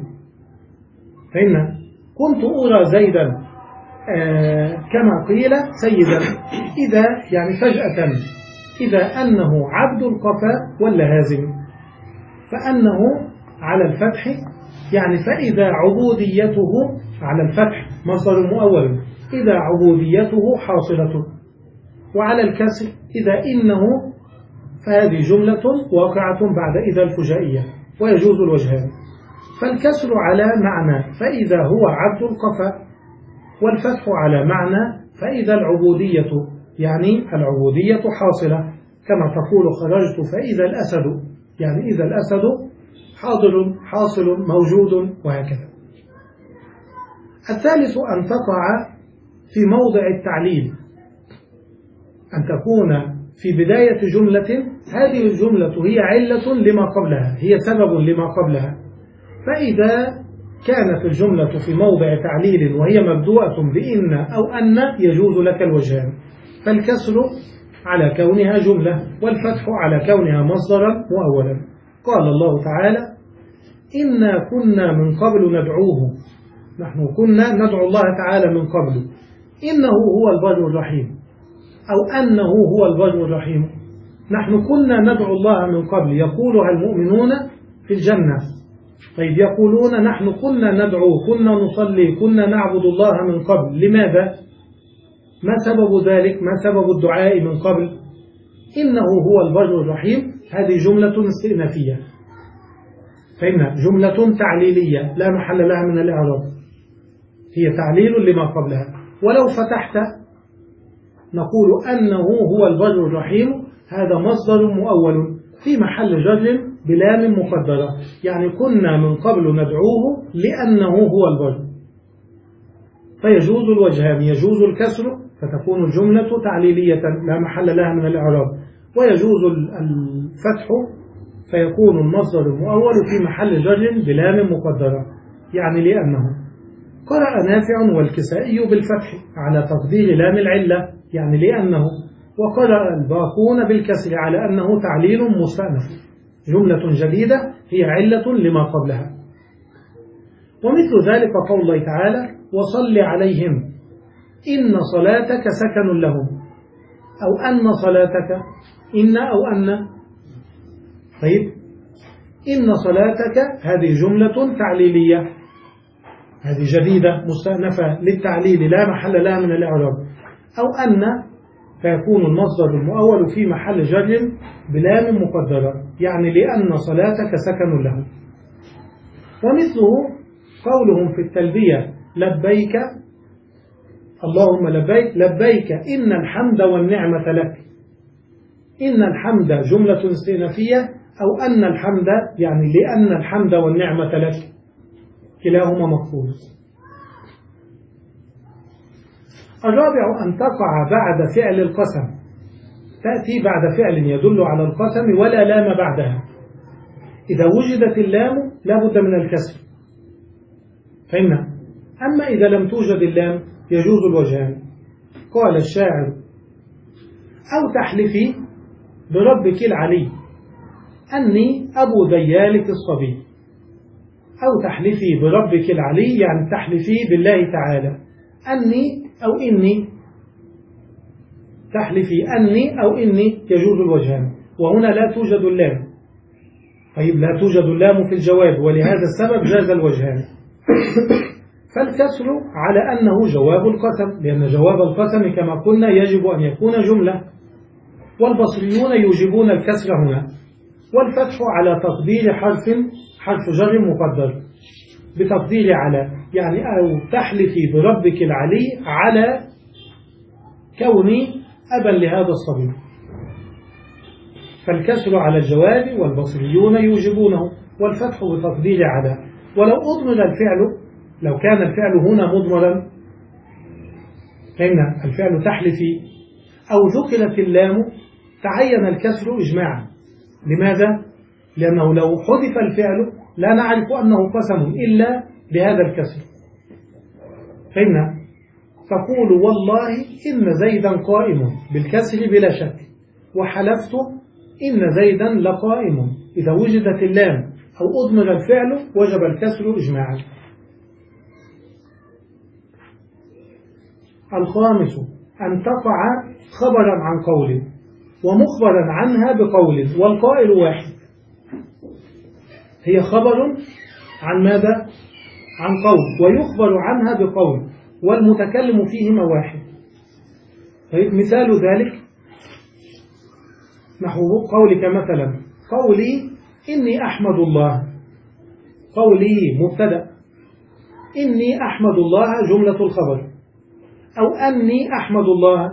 فإن كنت أرى زيدا آه كما قيل سيدا، إذا يعني فجأة إذا أنه عبد القفا ولا هازم. فأنه على الفتح يعني فإذا عبوديته على الفتح مصدر مؤول إذا عبوديته حاصلة، وعلى الكسر إذا إنه، فهذه جملة واقعة بعد إذا الفجائية ويجوز الوجهان. فالكسر على معنى فإذا هو عبد القفا، والفتح على معنى فإذا العبودية يعني العبودية حاصلة، كما تقول خرجت فإذا الأسد يعني إذا الأسد حاضر حاصل موجود وهكذا. الثالث أن تقع في موضع التعليل، أن تكون في بداية جملة هذه الجملة هي علة لما قبلها، هي سبب لما قبلها. فإذا كانت الجملة في موضع تعليل وهي مبدوءة بإن أو أن يجوز لك الوجهان، فالكسر على كونها جملة والفتح على كونها مصدرا مؤولا. قال الله تعالى إنا كنا من قبل ندعوه، نحن كنا ندعو الله تعالى من قبل، إنه هو البر الرحيم أو أنه هو البر الرحيم. نحن كنا ندعو الله من قبل يقولها المؤمنون في الجنة. طيب يقولون نحن كنا ندعو كنا نصلي كنا نعبد الله من قبل، لماذا؟ ما سبب ذلك؟ ما سبب الدعاء من قبل؟ إنه هو البر الرحيم. هذه جملة استئنافية، فإنها جملة تعليلية لا محل لها من الإعراب، هي تعليل لما قبلها. ولو فتحت نقول أنه هو البر الرحيم، هذا مصدر مؤول في محل جر بلام مقدرة، يعني كنا من قبل ندعوه لأنه هو البر. فيجوز الوجهان، يجوز الكسر فتكون الجملة تعليلية لا محل لها من الإعراب، ويجوز الفتح فيكون المصدر المؤول في محل جر بلام مقدرة يعني لأنه. قرأ نافع والكسائي بالفتح على تقدير لام العلة يعني لأنه، وقرأ الباقون بالكسر على أنه تعليل مستأنف، جملة جديدة هي علة لما قبلها. ومثل ذلك قول الله تعالى وصل عليهم إن صلاتك سكن لهم، أو أن صلاتك، إن أو أن. طيب إن صلاتك هذه جملة تعليلية، هذه جديدة مستأنفة للتعليل لا محل لها من الإعراب، أو أن فيكون المصدر المؤول في محل جر بلام مقدرة يعني لأن صلاتك سكن لهم. ومثله قولهم في التلبية لبيك اللهم لبيك لبيك إن الحمد والنعمة لك. إن الحمد جملة استئنافية أو أن الحمد يعني لأن الحمد والنعمة لك، كلاهما مقصود. الرابع أن تقع بعد فعل القسم، تأتي بعد فعل يدل على القسم ولا لام بعدها. إذا وجدت اللام لا بد من الكسر، فهمنا. أما إذا لم توجد اللام يجوز الوجهان. قال الشاعر أو تحلفي بربك العلي أني أبو ذيالك الصبي. أو تحلفي بربك العلي يعني تحلفي بالله تعالى، أني أو إني، تحلفي أني أو إني يجوز الوجهان، وهنا لا توجد اللام. طيب لا توجد اللام في الجواب ولهذا السبب جاز الوجهان. فالكسر على أنه جواب القسم، لأن جواب القسم كما قلنا يجب أن يكون جملة، والبصريون يوجبون الكسر هنا. والفتح على تقدير حرف حرف جر مقدر بتقدير على، يعني أو تحلفي بربك العلي على كوني أبا لهذا الصبي. فالكسر على الجواب والبصريون يوجبونه، والفتح بتقدير على. ولو أضمر الفعل، لو كان الفعل هنا مضمرا، فإن الفعل تحلفي أو ذكرت اللام تعين الكسر إجماعا. لماذا؟ لأنه لو حذف الفعل لا نعرف أنه قسم إلا بهذا الكسر. فإن تقول والله إن زيدا قائم بالكسر بلا شك، وحلفت إن زيدا لقائم. إذا وجدت اللام أو أضمر الفعل وجب الكسر إجماعا. الخامس أن تقع خبرا عن قول، ومخبرا عنها بقول، والقائل واحد. هي خبر عن ماذا؟ عن قول، ويخبر عنها بقول، والمتكلم فيهما واحد. طيب مثال ذلك نحو قولك مثلا، قولي إني أحمد الله، قولي مبتدأ، إني أحمد الله جملة الخبر، أو أني أحمد الله.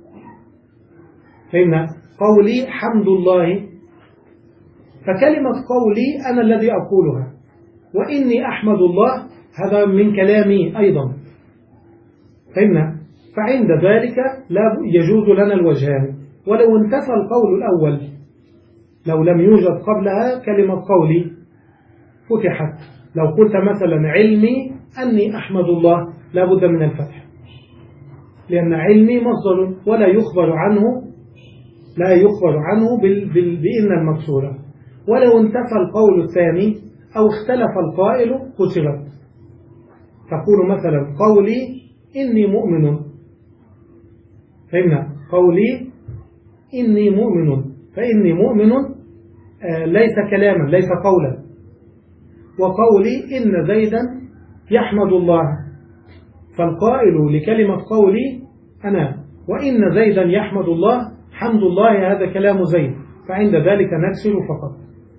فهمنا؟ قولي حمد الله، فكلمة قولي أنا الذي أقولها، وإني أحمد الله هذا من كلامي أيضا. فهمنا؟ فعند ذلك لا يجوز لنا الوجهان. ولو انتفى القول الأول، لو لم يوجد قبلها كلمة قولي فتحت، لو قلت مثلا علمي أني أحمد الله لا بد من الفتح، لأن علمي مصدر ولا يخبر عنه لا يخبر عنه بإن المكسورة. ولو انتفى القول الثاني أو اختلف القائل كسرت، تقول مثلا قولي إني مؤمن. فهمنا؟ قولي إني مؤمن، فإني مؤمن آه ليس كلاما، ليس قولا. وقولي إن زيدا يحمد الله، فالقائل لكلمة قولي أنا، وإن زيدا يحمد الله، حمد الله هذا كلام زيد، فعند ذلك نكسر فقط.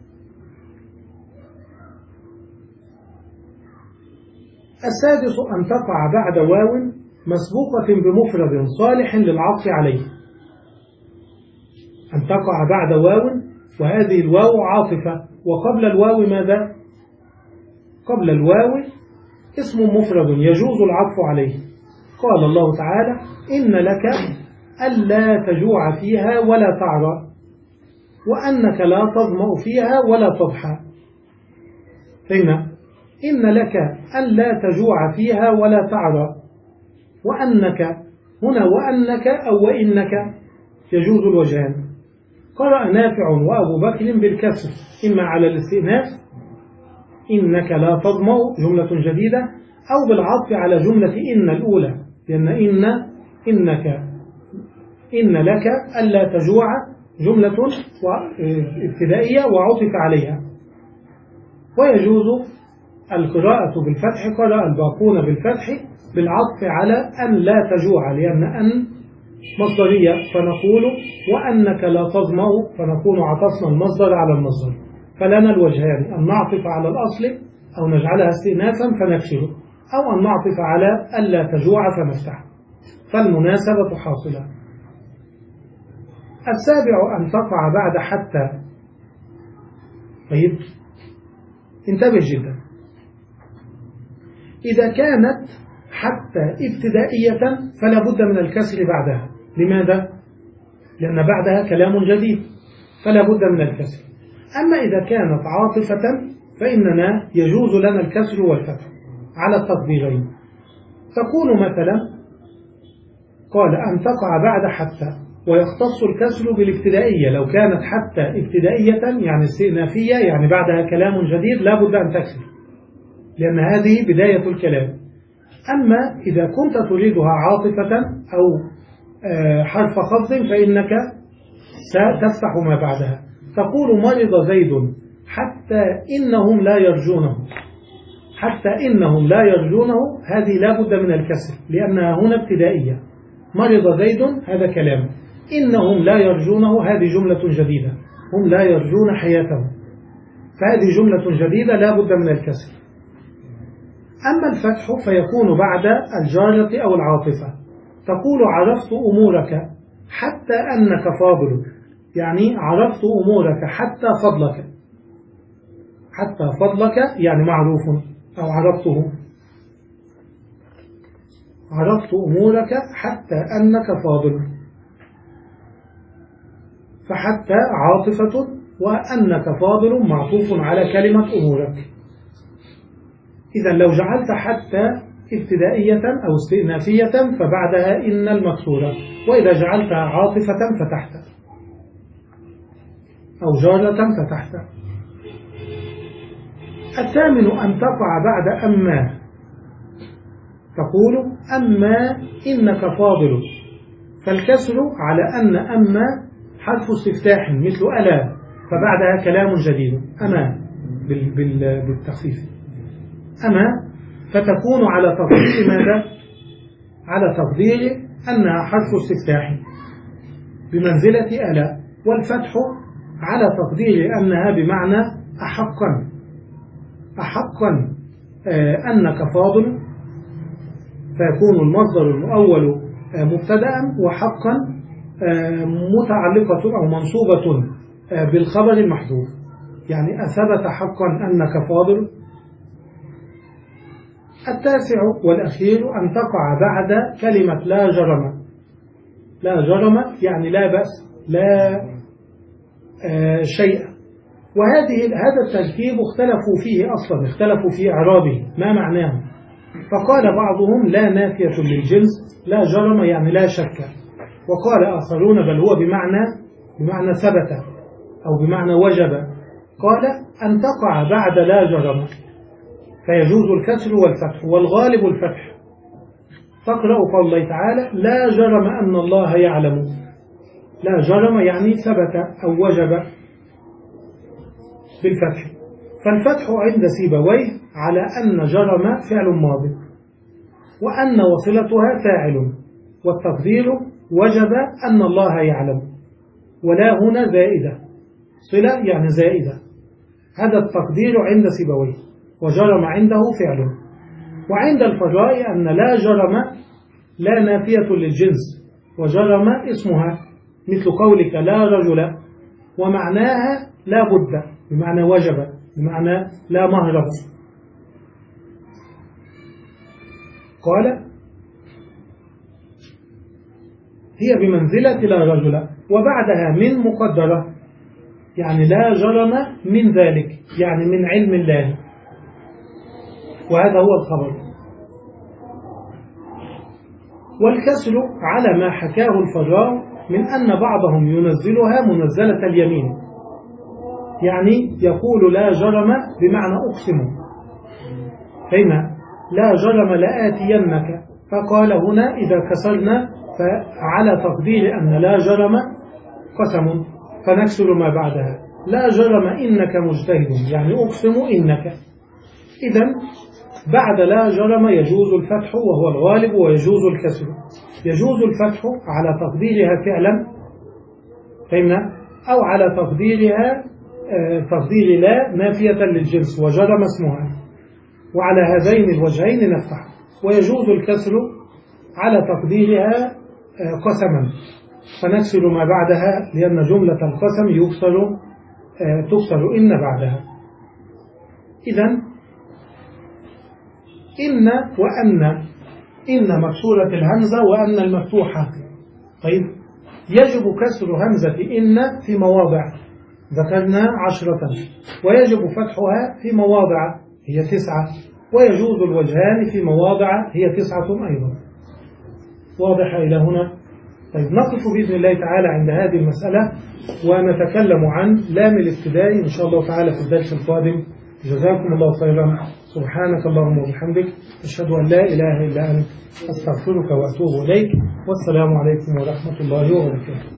السادس أن تقع بعد واو مسبوقة بمفرد صالح للعطف عليه. أن تقع بعد واو، وهذه الواو عاطفة، وقبل الواو ماذا؟ قبل الواو اسم مفرد يجوز العطف عليه. قال الله تعالى إن لك ألا تجوع فيها ولا تعرى، وأنك لا تظمأ فيها ولا تضحى. فهمنا؟ إن لك ألا تجوع فيها ولا تعرى، وأنك هنا وأنك أو وإنك يجوز الوجهان. قرأ نافع وأبو بكر بالكسر، إما على الاستئناف إنك لا تظمأ جملة جديدة، أو بالعطف على جملة إن الأولى، لأن إن إنك إن لك ألا تجوع جملة ابتدائية وعطف عليها. ويجوز القراءة بالفتح، قرأ الباقون بالفتح بالعطف على أن لا تجوع، لأن أن مصدرية، فنقول وأنك لا تظمأ، فنكون عطفنا المصدر على المصدر. فلنا الوجهان، أن نعطف على الأصل أو نجعلها استئنافا فنكسره، أو أن نعطف على ألا تجوع فنفتح، فالمناسبة حاصلة. السابع أن تقع بعد حتى. طيب انتبه جدا، إذا كانت حتى ابتدائية فلا بد من الكسر بعدها. لماذا؟ لأن بعدها كلام جديد فلا بد من الكسر. أما إذا كانت عاطفة فإننا يجوز لنا الكسر والفتح على التطبيقين. تقول مثلا قال أن تقع بعد حتى، ويختص الكسر بالابتدائية. لو كانت حتى ابتدائية يعني استئنافية، يعني بعدها كلام جديد لا بد أن تكسر، لأن هذه بداية الكلام. أما إذا كنت تريدها عاطفة أو حرف خفض فإنك ستفتح ما بعدها. تقول مرض زيد حتى إنهم لا يرجونه، حتى إنهم لا يرجونه هذه لا بد من الكسر لأنها هنا ابتدائية. مرض زيد هذا كلام، إنهم لا يرجونه هذه جملة جديدة، هم لا يرجون حياتهم، فهذه جملة جديدة لا بد من الكسر. أما الفتح فيكون بعد الجارة أو العاطفة. تقول عرفت أمورك حتى أنك فاضلك، يعني عرفت أمورك حتى فضلك، حتى فضلك يعني معروف أو عرفته. عرفت أمورك حتى أنك فاضل، فحتى عاطفة وأنك فاضل معطوف على كلمة أمورك. إذا لو جعلت حتى ابتدائية أو استئنافية فبعدها إن المكسورة، وإذا جعلتها عاطفة فتحت أو جارة فتحت. الثامن أن تقع بعد أما. تقول أما إنك فاضل، فالكسر على أن أما حرف استفتاح مثل ألا فبعدها كلام جديد أما بالتخفيف أما فتكون على تقدير ماذا؟ على تقدير أنها حرف استفتاح بمنزلة ألا، والفتح على تقدير أنها بمعنى أحقا أحقا آه أنك فاضل، فيكون المصدر المؤول آه مبتدأ، وحقا آه متعلقة أو منصوبة آه بالخبر المحذوف، يعني أثبت حقا أنك فاضل. التاسع والأخير أن تقع بعد كلمة لا جرم. لا جرم يعني لا بأس، لا آه شيء. وهذه هذا التركيب اختلفوا فيه أصلا، اختلفوا في إعرابه ما معناه. فقال بعضهم لا نافية للجنس، لا جرم يعني لا شك، وقال آخرون بل هو بمعنى بمعنى ثبت أو بمعنى وجب. قال أن تقع بعد لا جرم فيجوز الكسر والفتح، والغالب الفتح. تقرأ قول الله تعالى لا جرم أن الله يعلم. لا جرم يعني ثبت أو وجب بالفتح. فالفتح عند سيبويه على أن جرم فعل ماضي، وأن وصلتها فاعل، والتقدير وجب أن الله يعلم، ولا هنا زائدة، صلة يعني زائدة. هذا التقدير عند سيبويه، وجرم عنده فعل. وعند الفراء أن لا جرم لا نافية للجنس، وجرم اسمها مثل قولك لا رجل، ومعناها لا بد بمعنى وجب، بمعنى لا مهرب. قال هي بمنزلة لا رجل، وبعدها من مقدرة، يعني لا جرم من ذلك، يعني من علم الله، وهذا هو الخبر. والكسر على ما حكاه الفراء من أن بعضهم ينزلها منزلة اليمين، يعني يقول لا جرم بمعنى أقسم، فهنا لا جرم لآتينك، فقال هنا إذا كسرنا فعلى تقدير أن لا جرم قسم فنكسر ما بعدها. لا جرم إنك مجتهد يعني أقسم إنك. إذن بعد لا جرم يجوز الفتح وهو الغالب، ويجوز الكسر. يجوز الفتح على تقديرها فعلا، فهمنا، أو على تقديرها آه تقدير لا نافية للجنس وجرم اسمها، وعلى هذين الوجهين نفتح. ويجوز الكسر على تقديرها آه قسما، فنكسر ما بعدها، لأن جملة القسم يكسر آه تكسر إن بعدها. إذن إن وأن، إن مكسورة الهمزة وأن المفتوحة. طيب يجب كسر همزة إن في مواضع ذكرنا عشرة، ويجب فتحها في مواضع هي تسعة، ويجوز الوجهان في مواضع هي تسعة أيضا. واضح إلى هنا؟ طيب نقف بإذن الله تعالى عند هذه المسألة، ونتكلم عن لام الابتداء إن شاء الله تعالى في الدرس القادم. جزاكم الله خيرا. سبحانك اللهم وبحمدك، أشهد أن لا إله إلا أنت، أستغفرك وأتوب إليك، والسلام عليكم ورحمة الله وبركاته.